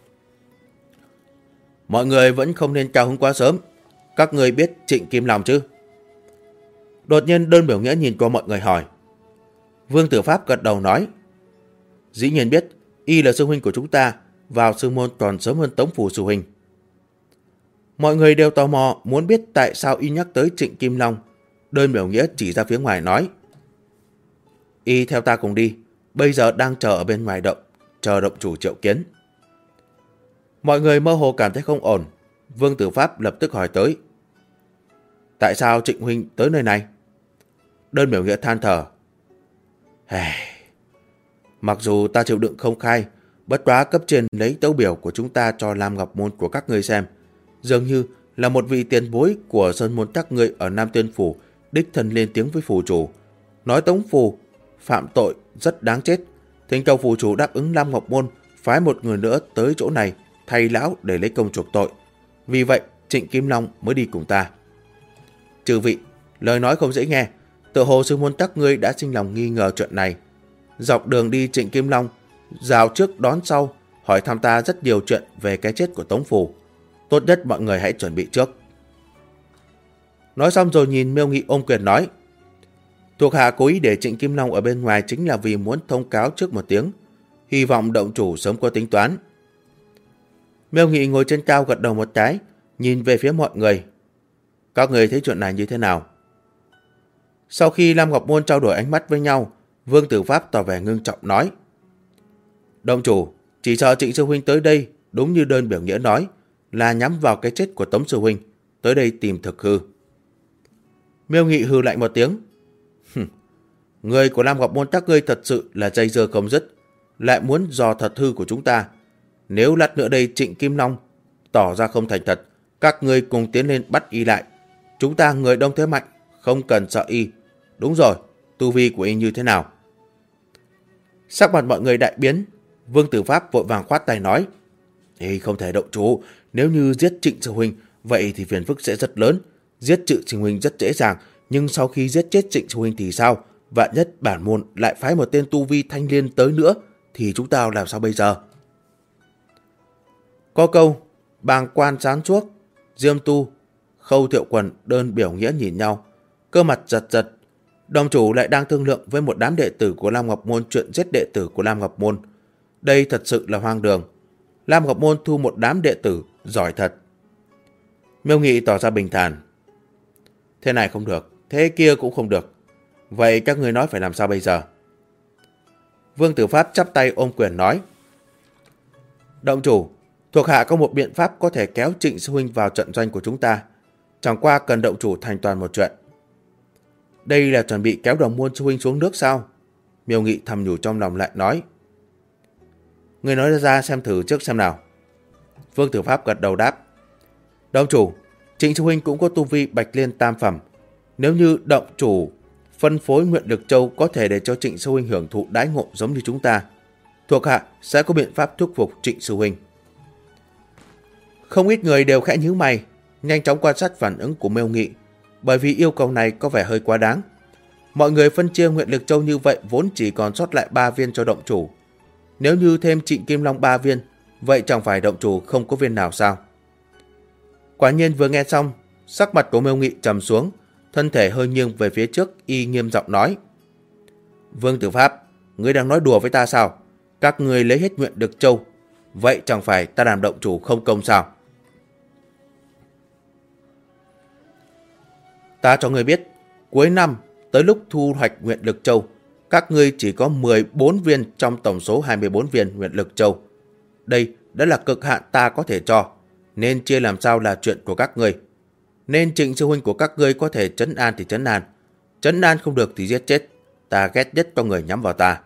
Mọi người vẫn không nên cao hứng quá sớm. Các người biết Trịnh Kim Long chứ? Đột nhiên đơn biểu nghĩa nhìn qua mọi người hỏi. Vương Tử Pháp gật đầu nói. Dĩ nhiên biết, y là sư huynh của chúng ta, vào sư môn còn sớm hơn Tống Phù sư huynh. Mọi người đều tò mò muốn biết tại sao y nhắc tới Trịnh Kim Long. Đơn biểu nghĩa chỉ ra phía ngoài nói. Y theo ta cùng đi, bây giờ đang chờ ở bên ngoài động, chờ động chủ triệu kiến. Mọi người mơ hồ cảm thấy không ổn. Vương Tử Pháp lập tức hỏi tới. Tại sao Trịnh huynh tới nơi này? Đơn biểu nghĩa than thở. Mặc dù ta chịu đựng không khai, bất quá cấp trên lấy tấu biểu của chúng ta cho Lam Ngọc Môn của các ngươi xem. Dường như là một vị tiền bối của Sơn Môn các ngươi ở Nam Tuyên Phủ đích thân lên tiếng với phủ chủ. Nói Tống Phù phạm tội rất đáng chết. Thỉnh cầu phủ chủ đáp ứng Lam Ngọc Môn phái một người nữa tới chỗ này thay lão để lấy công chuộc tội. Vì vậy Trịnh Kim Long mới đi cùng ta. Chư vị, lời nói không dễ nghe. Tự hồ sư môn các ngươi đã sinh lòng nghi ngờ chuyện này. Dọc đường đi Trịnh Kim Long rào trước đón sau, hỏi thăm ta rất nhiều chuyện về cái chết của Tống Phù. Tốt nhất mọi người hãy chuẩn bị trước. Nói xong rồi nhìn Miêu Nghị ôm quyền nói. Thuộc hạ cố ý để Trịnh Kim Long ở bên ngoài chính là vì muốn thông cáo trước một tiếng, hy vọng động chủ sớm có tính toán. Miêu Nghị ngồi trên cao gật đầu một cái, nhìn về phía mọi người. Các người thấy chuyện này như thế nào? Sau khi Lam Ngọc Môn trao đổi ánh mắt với nhau, Vương Tử Pháp tỏ vẻ ngưng trọng nói. Động chủ, chỉ sợ Trịnh sư huynh tới đây, đúng như đơn biểu nghĩa nói, là nhắm vào cái chết của Tống sư huynh, tới đây tìm thực hư. Miêu Nghị hừ lại một tiếng. Người của Lam Ngọc Môn các ngươi thật sự là dây dưa không dứt, lại muốn dò thật hư của chúng ta. Nếu lát nữa đây Trịnh Kim Long tỏ ra không thành thật, các ngươi cùng tiến lên bắt y lại. Chúng ta người đông thế mạnh, không cần sợ y. Đúng rồi, tu vi của y như thế nào? Sắc mặt mọi người đại biến, Vương Tử Pháp vội vàng khoát tay nói. Không thể động chủ, nếu như giết Trịnh sư huynh, vậy thì phiền phức sẽ rất lớn. Giết Trịnh sư huynh rất dễ dàng, nhưng sau khi giết chết Trịnh sư huynh thì sao? Vạn nhất bản môn lại phái một tên tu vi thanh liên tới nữa, thì chúng ta làm sao bây giờ? Có câu, bàng quan chán chuốc, Diêm Tu, Khâu Thiệu Quần đơn biểu nghĩa nhìn nhau, cơ mặt giật giật. Đồng chủ lại đang thương lượng với một đám đệ tử của Lam Ngọc Môn chuyện giết đệ tử của Lam Ngọc Môn. Đây thật sự là hoang đường. Lam Ngọc Môn thu một đám đệ tử giỏi thật. Miêu Nghị tỏ ra bình thản. Thế này không được, thế kia cũng không được. Vậy các ngươi nói phải làm sao bây giờ? Vương Tử Pháp chắp tay ôm quyền nói. Động chủ, thuộc hạ có một biện pháp có thể kéo Trịnh sư huynh vào trận doanh của chúng ta. Chẳng qua cần động chủ thành toàn một chuyện. Đây là chuẩn bị kéo Đồng Môn sư huynh xuống nước sao? Miêu Nghị thầm nhủ trong lòng lại nói. Người nói ra xem thử trước xem nào. Vương Tử Pháp gật đầu đáp. Động chủ, Trịnh sư huynh cũng có tu vi Bạch Liên tam phẩm. Nếu như động chủ phân phối Nguyện Lực Châu có thể để cho Trịnh sư huynh hưởng thụ đãi ngộ giống như chúng ta, thuộc hạ sẽ có biện pháp thuyết phục Trịnh sư huynh. Không ít người đều khẽ nhíu mày, nhanh chóng quan sát phản ứng của Miêu Nghị, bởi vì yêu cầu này có vẻ hơi quá đáng. Mọi người phân chia Nguyện Lực Châu như vậy vốn chỉ còn sót lại 3 viên cho động chủ. Nếu như thêm Trịnh Kim Long 3 viên, vậy chẳng phải động chủ không có viên nào sao? Quả nhiên vừa nghe xong, sắc mặt của Miêu Nghị trầm xuống, thân thể hơi nghiêng về phía trước, y nghiêm giọng nói. Vương Tử Pháp, ngươi đang nói đùa với ta sao? Các ngươi lấy hết nguyện được châu, vậy chẳng phải ta làm động chủ không công sao? Ta cho ngươi biết, cuối năm, tới lúc thu hoạch nguyện lực châu, các ngươi chỉ có 14 viên trong tổng số 24 viên nguyện lực châu. Đây đã là cực hạn ta có thể cho, nên chia làm sao là chuyện của các ngươi. Nên Trịnh sư huynh của các ngươi có thể trấn an thì trấn an không được thì giết chết. Ta ghét nhất có người nhắm vào ta.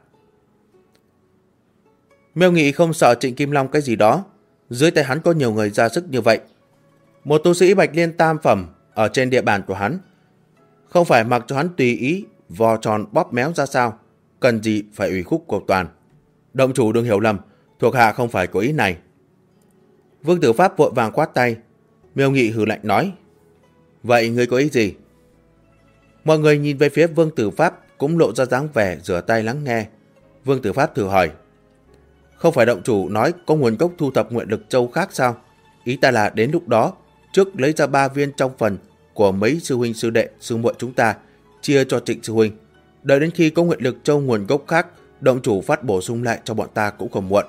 Miêu Nghị không sợ Trịnh Kim Long cái gì đó, dưới tay hắn có nhiều người ra sức như vậy. Một tu sĩ Bạch Liên tam phẩm ở trên địa bàn của hắn, không phải mặc cho hắn tùy ý vò tròn bóp méo ra sao, cần gì phải ủy khúc cầu toàn. Động chủ đừng hiểu lầm, thuộc hạ không phải có ý này. Vương Tử Pháp vội vàng quát tay. Miêu Nghị hừ lạnh nói, vậy ngươi có ý gì? Mọi người nhìn về phía Vương Tử Pháp cũng lộ ra dáng vẻ rửa tay lắng nghe. Vương Tử Pháp thử hỏi, không phải động chủ nói có nguồn gốc thu thập nguyện lực châu khác sao? Ý ta là đến lúc đó, trước lấy ra 3 viên trong phần của mấy sư huynh sư đệ sư muội chúng ta, chia cho Trịnh sư huynh. Đợi đến khi có nguyện lực châu nguồn gốc khác, động chủ phát bổ sung lại cho bọn ta cũng không muộn.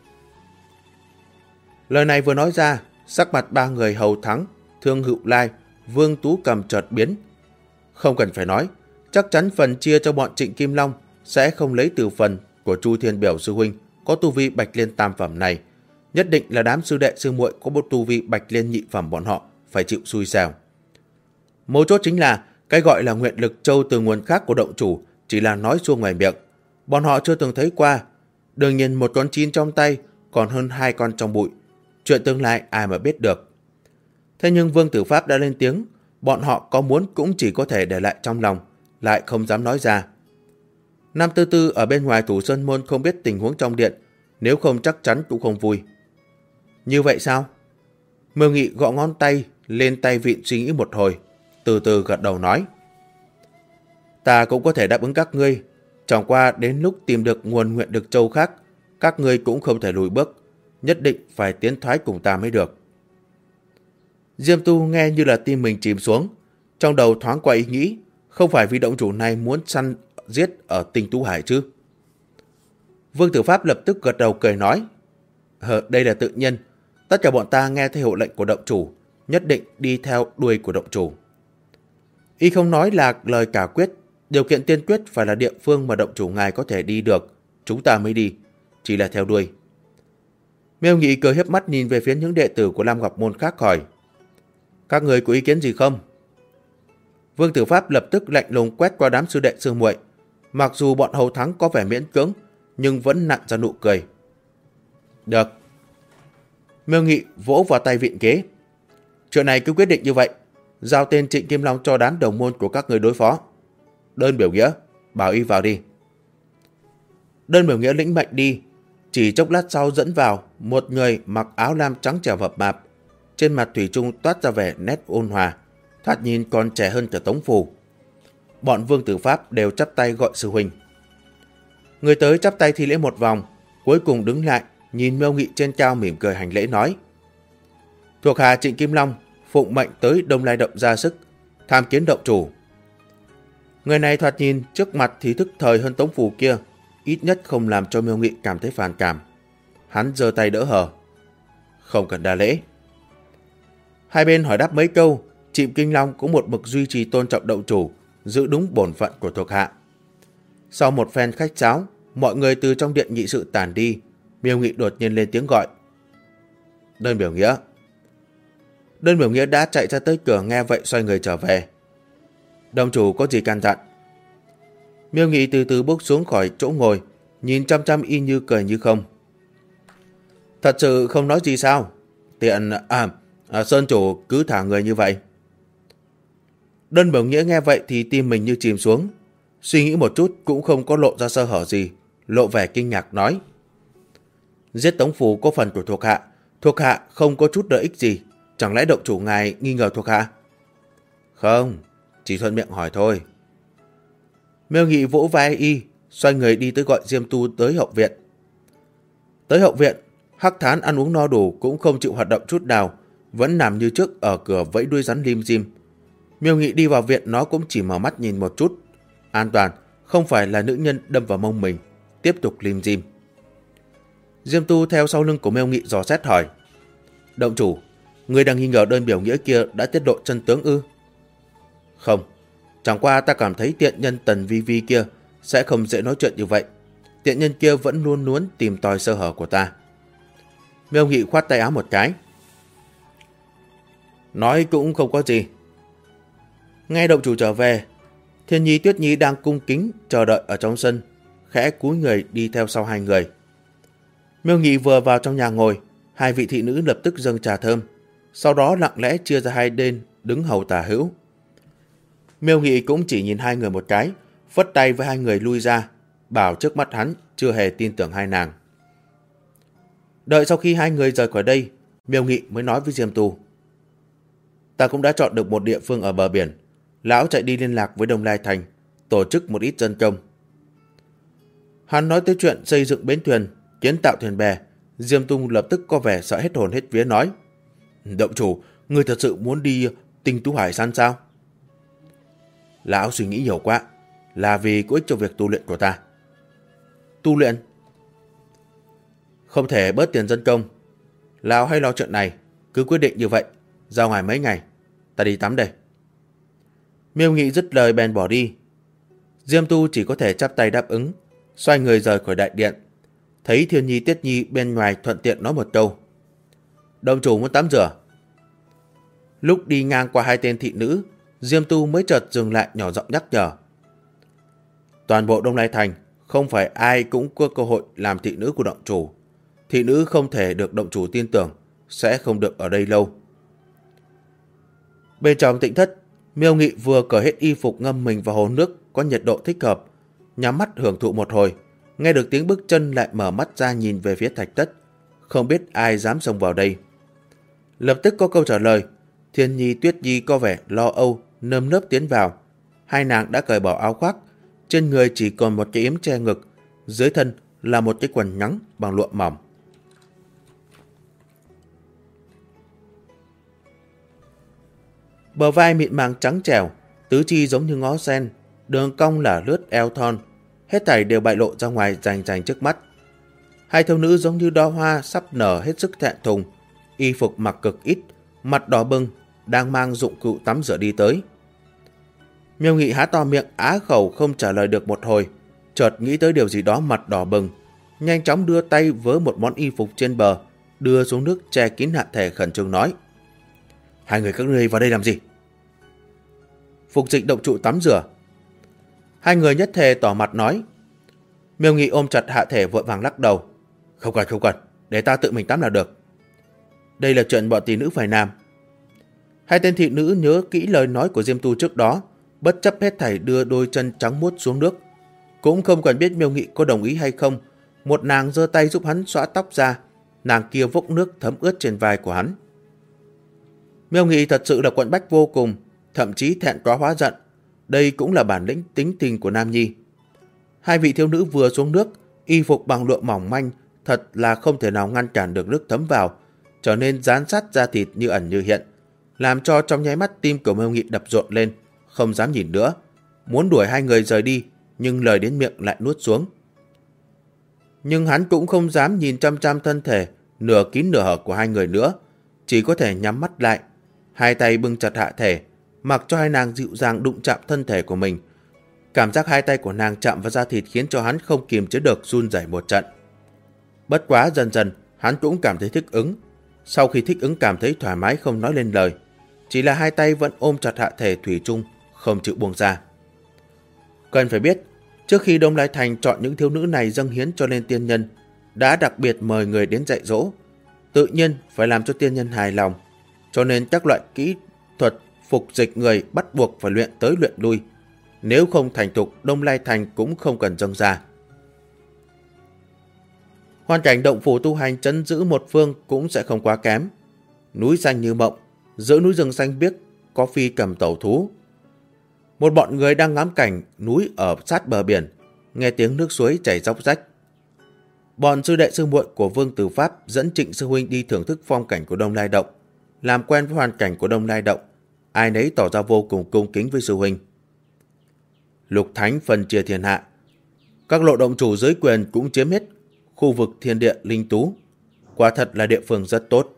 Lời này vừa nói ra, sắc mặt 3 người Hầu Thắng, Thương Hữu Lai, Vương Tú Cầm chợt biến. Không cần phải nói, chắc chắn phần chia cho bọn Trịnh Kim Long sẽ không lấy từ phần của Chu Thiên Biểu sư huynh có tu vi Bạch Liên tam phẩm này. Nhất định là đám sư đệ sư muội có một tu vi Bạch Liên nhị phẩm bọn họ phải chịu xui xẻo. Mấu chốt chính là cái gọi là nguyện lực châu từ nguồn khác của động chủ chỉ là nói suông ngoài miệng. Bọn họ chưa từng thấy qua. Đương nhiên một con chim trong tay còn hơn 2 con trong bụi. Chuyện tương lai ai mà biết được. Thế nhưng Vương Tử Pháp đã lên tiếng, bọn họ có muốn cũng chỉ có thể để lại trong lòng, lại không dám nói ra. Nam Tư Tư ở bên ngoài Thủ Sơn Môn không biết tình huống trong điện, nếu không chắc chắn cũng không vui. Như vậy sao? Miêu Nghị gõ ngón tay lên tay vịn suy nghĩ một hồi, từ từ gật đầu nói. Ta cũng có thể đáp ứng các ngươi, chẳng qua đến lúc tìm được nguồn nguyện lực châu khác, các ngươi cũng không thể lùi bước, nhất định phải tiến thoái cùng ta mới được. Diêm Tu nghe như là tim mình chìm xuống, trong đầu thoáng qua ý nghĩ, không phải vì động chủ này muốn săn giết ở Tinh Tú Hải chứ? Vương Tử Pháp lập tức gật đầu cười nói, đây là tự nhiên, tất cả bọn ta nghe theo hiệu lệnh của động chủ, nhất định đi theo đuôi của động chủ. Y không nói là lời cả quyết, điều kiện tiên quyết phải là địa phương mà động chủ ngài có thể đi được, chúng ta mới đi, chỉ là theo đuôi. Miêu Nghị cười hiếp mắt nhìn về phía những đệ tử của Lam Ngọc Môn khác hỏi, các người có ý kiến gì không? Vương Tử Pháp lập tức lạnh lùng quét qua đám sư đệ sư muội, mặc dù bọn Hầu Thắng có vẻ miễn cưỡng, nhưng vẫn nặn ra nụ cười. Được. Miêu Nghị vỗ vào tay vịn ghế. Chuyện này cứ quyết định như vậy, giao tên Trịnh Kim Long cho đám đồng môn của các người đối phó. Đơn biểu nghĩa, bảo y vào đi. Đơn biểu nghĩa lĩnh mệnh đi, chỉ chốc lát sau dẫn vào một người mặc áo lam trắng trẻo mập mạp, trên mặt thủy chung toát ra vẻ nét ôn hòa, thoạt nhìn còn trẻ hơn cả Tống Phù. Bọn Vương Tử Pháp đều chắp tay gọi sư huynh. Người tới chắp tay thi lễ một vòng, cuối cùng đứng lại, nhìn Miêu Nghị trên cao mỉm cười hành lễ nói, thuộc hạ Trịnh Kim Long phụng mệnh tới Đông Lai Động ra sức tham kiến động chủ. Người này thoạt nhìn trước mặt thì thức thời hơn Tống Phù kia, ít nhất không làm cho Miêu Nghị cảm thấy phản cảm. Hắn giơ tay đỡ hờ, không cần đa lễ. Hai bên hỏi đáp mấy câu, Trịnh Kim Long cũng một mực duy trì tôn trọng động chủ, giữ đúng bổn phận của thuộc hạ. Sau một phen khách sáo, mọi người từ trong điện nghị sự tản đi. Miêu Nghị đột nhiên lên tiếng gọi, Đơn biểu nghĩa. Đơn biểu nghĩa đã chạy ra tới cửa, nghe vậy xoay người trở về. Đồng chủ có gì can dặn? Miêu Nghị từ từ bước xuống khỏi chỗ ngồi, nhìn chăm chăm y như cười như không. Thật sự không nói gì sao? Tiện Sơn chủ cứ thả người như vậy. Đơn biểu nghĩa nghe vậy thì tim mình như chìm xuống, suy nghĩ một chút cũng không có lộ ra sơ hở gì, lộ vẻ kinh ngạc nói, giết Tống Phù có phần của thuộc hạ không có chút lợi ích gì, chẳng lẽ động chủ ngài nghi ngờ thuộc hạ? Không, chỉ thuận miệng hỏi thôi. Miêu Nghị vỗ vai y, xoay người đi tới gọi Diêm Tu tới hậu viện. Tới hậu viện, Hắc Thán ăn uống no đủ cũng không chịu hoạt động chút nào, vẫn nằm như trước ở cửa vẫy đuôi rắn lim dim. Miêu Nghị đi vào viện, nó cũng chỉ mở mắt nhìn một chút. An toàn, không phải là nữ nhân đâm vào mông mình, tiếp tục lim dim. Diêm Tu theo sau lưng của Miêu Nghị dò xét hỏi: Động chủ, người đang nghi ngờ đơn biểu nghĩa kia đã tiết lộ chân tướng ư? Không, chẳng qua ta cảm thấy tiện nhân Tần Vi Vi kia sẽ không dễ nói chuyện như vậy. Tiện nhân kia vẫn luôn muốn tìm tòi sơ hở của ta. Miêu Nghị khoát tay áo một cái. Nói cũng không có gì. Nghe động chủ trở về, Thiên Nhi Tuyết Nhi đang cung kính chờ đợi ở trong sân, khẽ cúi người đi theo sau hai người. Miêu Nghị vừa vào trong nhà ngồi, hai vị thị nữ lập tức dâng trà thơm, sau đó lặng lẽ chia ra hai bên đứng hầu tả hữu. Miêu Nghị cũng chỉ nhìn hai người một cái, phất tay với hai người lui ra, bảo trước mắt hắn chưa hề tin tưởng hai nàng. Đợi sau khi hai người rời khỏi đây, Miêu Nghị mới nói với Diêm Tu: Ta cũng đã chọn được một địa phương ở bờ biển. Lão chạy đi liên lạc với Đông Lai Thành, tổ chức một ít dân công. Hắn nói tới chuyện xây dựng bến thuyền, kiến tạo thuyền bè. Diêm Tu lập tức có vẻ sợ hết hồn hết vía, nói: Động chủ, người thật sự muốn đi Tinh Tú Hải săn sao? Lão suy nghĩ nhiều quá, là vì có ích cho việc tu luyện của ta. Tu luyện? Không thể bớt tiền dân công. Lão hay lo chuyện này, cứ quyết định như vậy. Ra ngoài mấy ngày, ta đi tắm đây. Miêu Nghị dứt lời bèn bỏ đi. Diêm Tu chỉ có thể chắp tay đáp ứng, xoay người rời khỏi đại điện. Thấy Thiên Nhi Tiết Nhi bên ngoài thuận tiện nói một câu: Động chủ muốn tắm rửa. Lúc đi ngang qua hai tên thị nữ, Diêm Tu mới chợt dừng lại nhỏ giọng nhắc nhở: Toàn bộ Đông Lai Thành không phải ai cũng có cơ hội làm thị nữ của động chủ. Thị nữ không thể được động chủ tin tưởng, sẽ không được ở đây lâu. Bên trong tịnh thất, Miêu Nghị vừa cởi hết y phục ngâm mình vào hồ nước có nhiệt độ thích hợp, nhắm mắt hưởng thụ một hồi, nghe được tiếng bước chân lại mở mắt ra nhìn về phía thạch thất, không biết ai dám xông vào đây. Lập tức có câu trả lời. Thiên Nhi Tuyết Nhi có vẻ lo âu, nơm nớp tiến vào. Hai nàng đã cởi bỏ áo khoác, trên người chỉ còn một cái yếm che ngực, dưới thân là một cái quần ngắn bằng lụa mỏng. Bờ vai mịn màng trắng trẻo, tứ chi giống như ngó sen, đường cong là lướt eo thon, hết thảy đều bại lộ ra ngoài rành rành trước mắt. Hai thiếu nữ giống như đóa hoa sắp nở hết sức thẹn thùng, y phục mặc cực ít, mặt đỏ bừng, đang mang dụng cụ tắm rửa đi tới. Miêu Nghị há to miệng á khẩu không trả lời được một hồi, chợt nghĩ tới điều gì đó, mặt đỏ bừng, nhanh chóng đưa tay vớ một món y phục trên bờ, đưa xuống nước che kín hạ thể, khẩn trương nói: Hai người các ngươi vào đây làm gì? Phục dịch động trụ tắm rửa. Hai người nhất thể tỏ mặt nói. Miêu Nghị ôm chặt hạ thể vội vàng lắc đầu: Không cần, để ta tự mình tắm là được. Đây là chuyện bọn tỷ nữ phải làm. Hai tên thị nữ nhớ kỹ lời nói của Diêm Tu trước đó, bất chấp hết thảy đưa đôi chân trắng muốt xuống nước. Cũng không cần biết Miêu Nghị có đồng ý hay không, một nàng giơ tay giúp hắn xõa tóc ra, nàng kia vốc nước thấm ướt trên vai của hắn. Miêu Nghị thật sự là quẫn bách vô cùng, thậm chí thẹn quá hóa giận. Đây cũng là bản lĩnh tính tình của nam nhi. Hai vị thiếu nữ vừa xuống nước, y phục bằng lụa mỏng manh, thật là không thể nào ngăn cản được nước thấm vào, trở nên dán sát da thịt như ẩn như hiện, làm cho trong nháy mắt tim của Miêu Nghị đập rộn lên, không dám nhìn nữa, muốn đuổi hai người rời đi, nhưng lời đến miệng lại nuốt xuống. Nhưng hắn cũng không dám nhìn chăm chăm thân thể nửa kín nửa hở của hai người nữa, chỉ có thể nhắm mắt lại, hai tay bưng chặt hạ thể, mặc cho hai nàng dịu dàng đụng chạm thân thể của mình. Cảm giác hai tay của nàng chạm vào da thịt khiến cho hắn không kiềm chế được run rẩy một trận. Bất quá dần dần hắn cũng cảm thấy thích ứng. Sau khi thích ứng cảm thấy thoải mái không nói lên lời, chỉ là hai tay vẫn ôm chặt hạ thể thủy chung, không chịu buông ra. Cần phải biết, trước khi Đông Lai Thành chọn những thiếu nữ này dâng hiến cho lên tiên nhân, đã đặc biệt mời người đến dạy dỗ, tự nhiên phải làm cho tiên nhân hài lòng, cho nên các loại kỹ thuật phục dịch người bắt buộc phải luyện tới luyện lui. Nếu không thành thục, Đông Lai Thành cũng không cần dâng ra. Hoàn cảnh động phủ tu hành trấn giữ một phương cũng sẽ không quá kém. Núi xanh như mộng, giữa núi rừng xanh biếc có phi cầm tẩu thú. Một bọn người đang ngắm cảnh núi ở sát bờ biển, nghe tiếng nước suối chảy róc rách. Bọn sư đệ sư muội của Vương Tử Pháp dẫn Trịnh sư huynh đi thưởng thức phong cảnh của Đông Lai Động, làm quen với hoàn cảnh của Đông Lai Động, ai nấy tỏ ra vô cùng cung kính với sư huynh. Lục Thánh phân chia thiên hạ, các lộ động chủ dưới quyền cũng chiếm hết khu vực thiên địa linh tú, quả thật là địa phương rất tốt.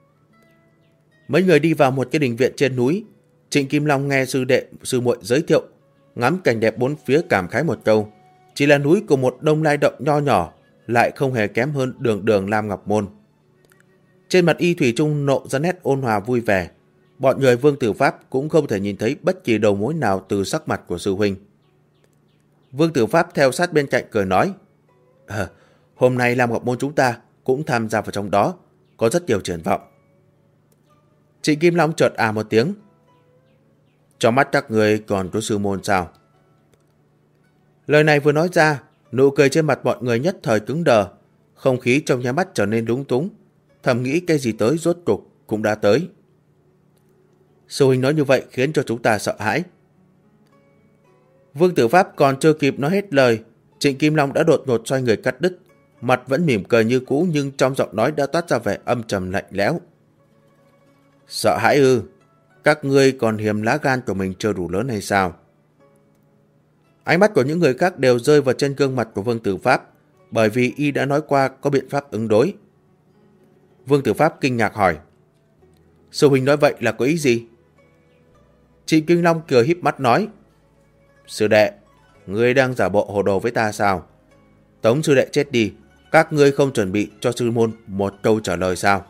Mấy người đi vào một cái đình viện trên núi, Trịnh Kim Long nghe sư đệ sư muội giới thiệu, ngắm cảnh đẹp bốn phía cảm khái một câu, chỉ là núi của một Đông Lai Động nho nhỏ, lại không hề kém hơn đường đường Lam Ngọc Môn. Trên mặt y thủy chung nộ ra nét ôn hòa vui vẻ, bọn người Vương Tử Pháp cũng không thể nhìn thấy bất kỳ đầu mối nào từ sắc mặt của sư huynh. Vương Tử Pháp theo sát bên cạnh cười nói, hôm nay Lam Ngọc Môn chúng ta cũng tham gia vào trong đó, có rất nhiều triển vọng. Trịnh Kim Long chợt một tiếng. Trong mắt các người còn có sư môn sao? Lời này vừa nói ra, nụ cười trên mặt mọi người nhất thời cứng đờ, không khí trong nháy mắt trở nên lúng túng, thầm nghĩ cái gì tới rốt cục cũng đã tới. Sư huynh nói như vậy khiến cho chúng ta sợ hãi. Vương Tử Pháp còn chưa kịp nói hết lời, Trịnh Kim Long đã đột ngột xoay người cắt đứt, mặt vẫn mỉm cười như cũ nhưng trong giọng nói đã toát ra vẻ âm trầm lạnh lẽo. Sợ hãi ư? Các ngươi còn hiềm lá gan của mình chưa đủ lớn hay sao? Ánh mắt của những người khác đều rơi vào trên gương mặt của Vương Tử Pháp, bởi vì y đã nói qua có biện pháp ứng đối. Vương Tử Pháp kinh ngạc hỏi, sư huynh nói vậy là có ý gì? Trịnh Kim Long cười híp mắt nói, sư đệ, ngươi đang giả bộ hồ đồ với ta sao? Tống sư đệ chết đi, các ngươi không chuẩn bị cho sư môn một câu trả lời sao?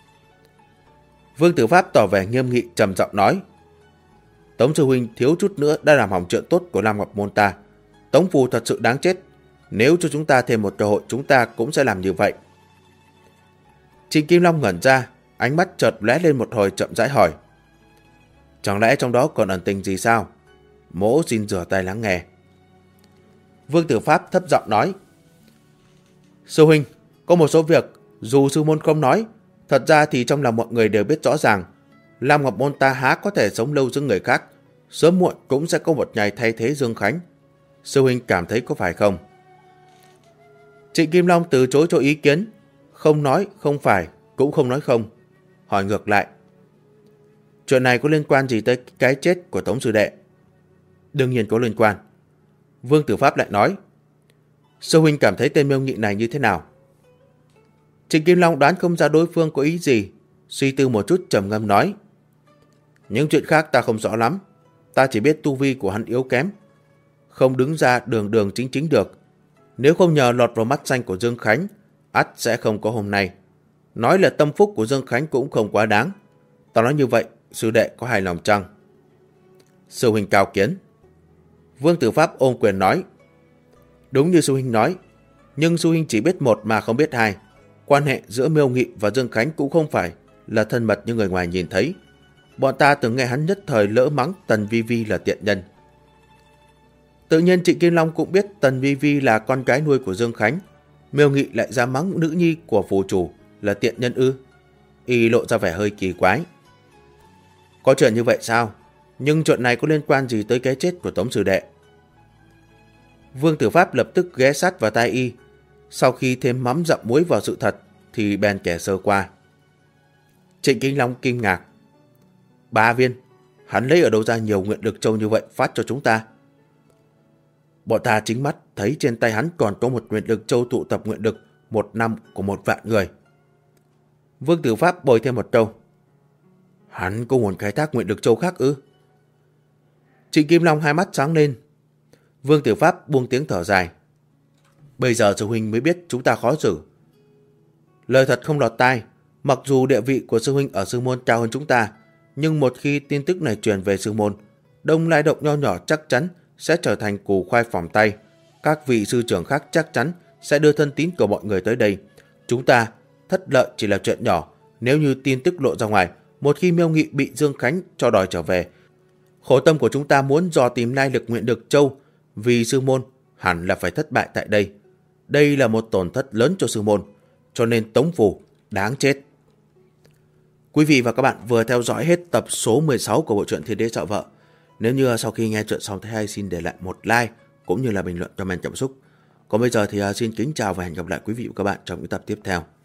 Vương Tử Pháp tỏ vẻ nghiêm nghị trầm giọng nói, Tống sư huynh thiếu chút nữa đã làm hỏng chuyện tốt của Lam Ngọc Môn ta. Tống phù thật sự đáng chết. Nếu cho chúng ta thêm một cơ hội, chúng ta cũng sẽ làm như vậy. Trịnh Kim Long ngẩn ra, ánh mắt chợt lóe lên một hồi chậm rãi hỏi, chẳng lẽ trong đó còn ẩn tình gì sao? Mỗ xin rửa tay lắng nghe. Vương Tử Pháp thấp giọng nói, sư huynh, có một số việc dù sư môn không nói, thật ra thì trong lòng mọi người đều biết rõ ràng. Lam Ngọc Môn ta há có thể sống lâu giữa người khác, sớm muộn cũng sẽ có một ngày thay thế Dương Khánh. Sư huynh cảm thấy có phải không? Trịnh Kim Long từ chối cho ý kiến, không nói không phải, cũng không nói không. Hỏi ngược lại, chuyện này có liên quan gì tới cái chết của Tống sư đệ? Đương nhiên có liên quan. Vương Tử Pháp lại nói, sư huynh cảm thấy tên Miêu Nghị này như thế nào? Trịnh Kim Long đoán không ra đối phương có ý gì, suy tư một chút trầm ngâm nói, những chuyện khác ta không rõ lắm, ta chỉ biết tu vi của hắn yếu kém, không đứng ra đường đường chính chính được. Nếu không nhờ lọt vào mắt xanh của Dương Khánh, ắt sẽ không có hôm nay. Nói là tâm phúc của Dương Khánh cũng không quá đáng. Ta nói như vậy, sư đệ có hài lòng chăng? Sư huynh cao kiến. Vương Tử Pháp ôm quyền nói, đúng như sư huynh nói, nhưng sư huynh chỉ biết một mà không biết hai. Quan hệ giữa Miêu Nghị và Dương Khánh cũng không phải là thân mật như người ngoài nhìn thấy. Bọn ta từng nghe hắn nhất thời lỡ mắng Tần Vi Vi là tiện nhân. Tự nhiên Trịnh Kim Long cũng biết Tần Vi Vi là con gái nuôi của Dương Khánh. Miêu Nghị lại ra mắng nữ nhi của phù chủ là tiện nhân ư? Y lộ ra vẻ hơi kỳ quái. Có chuyện như vậy sao? Nhưng chuyện này có liên quan gì tới cái chết của Tống sư đệ? Vương Tử Pháp lập tức ghé sát vào tai y. Sau khi thêm mắm dặm muối vào sự thật thì bèn kể sơ qua. Trịnh Kim Long kinh ngạc. 3 viên, hắn lấy ở đâu ra nhiều nguyện lực châu như vậy phát cho chúng ta? Bọn ta chính mắt thấy trên tay hắn còn có một nguyện lực châu tụ tập nguyện lực 1 năm của 1 vạn người. Vương Tử Pháp bồi thêm một câu. Hắn có nguồn khai thác nguyện lực châu khác ư? Trịnh Kim Long hai mắt sáng lên. Vương Tử Pháp buông tiếng thở dài. Bây giờ sư huynh mới biết chúng ta khó xử. Lời thật không lọt tai, mặc dù địa vị của sư huynh ở sư môn cao hơn chúng ta, nhưng một khi tin tức này truyền về sư môn, Đông Lai Động nho nhỏ chắc chắn sẽ trở thành củ khoai phỏng tay. Các vị sư trưởng khác chắc chắn sẽ đưa thân tín của mọi người tới đây. Chúng ta thất lợi chỉ là chuyện nhỏ. Nếu như tin tức lộ ra ngoài, một khi Miêu Nghị bị Dương Khánh cho đòi trở về, khổ tâm của chúng ta muốn dò tìm lai lực nguyện lực châu vì sư môn hẳn là phải thất bại tại đây. Đây là một tổn thất lớn cho sư môn, cho nên Tống Phù đáng chết. Quý vị và các bạn vừa theo dõi hết tập số 16 của bộ truyện Thiên Đế Sợ Vợ. Nếu như sau khi nghe chuyện xong thấy hay, xin để lại một like cũng như là bình luận comment cảm xúc. Còn bây giờ thì xin kính chào và hẹn gặp lại quý vị và các bạn trong những tập tiếp theo.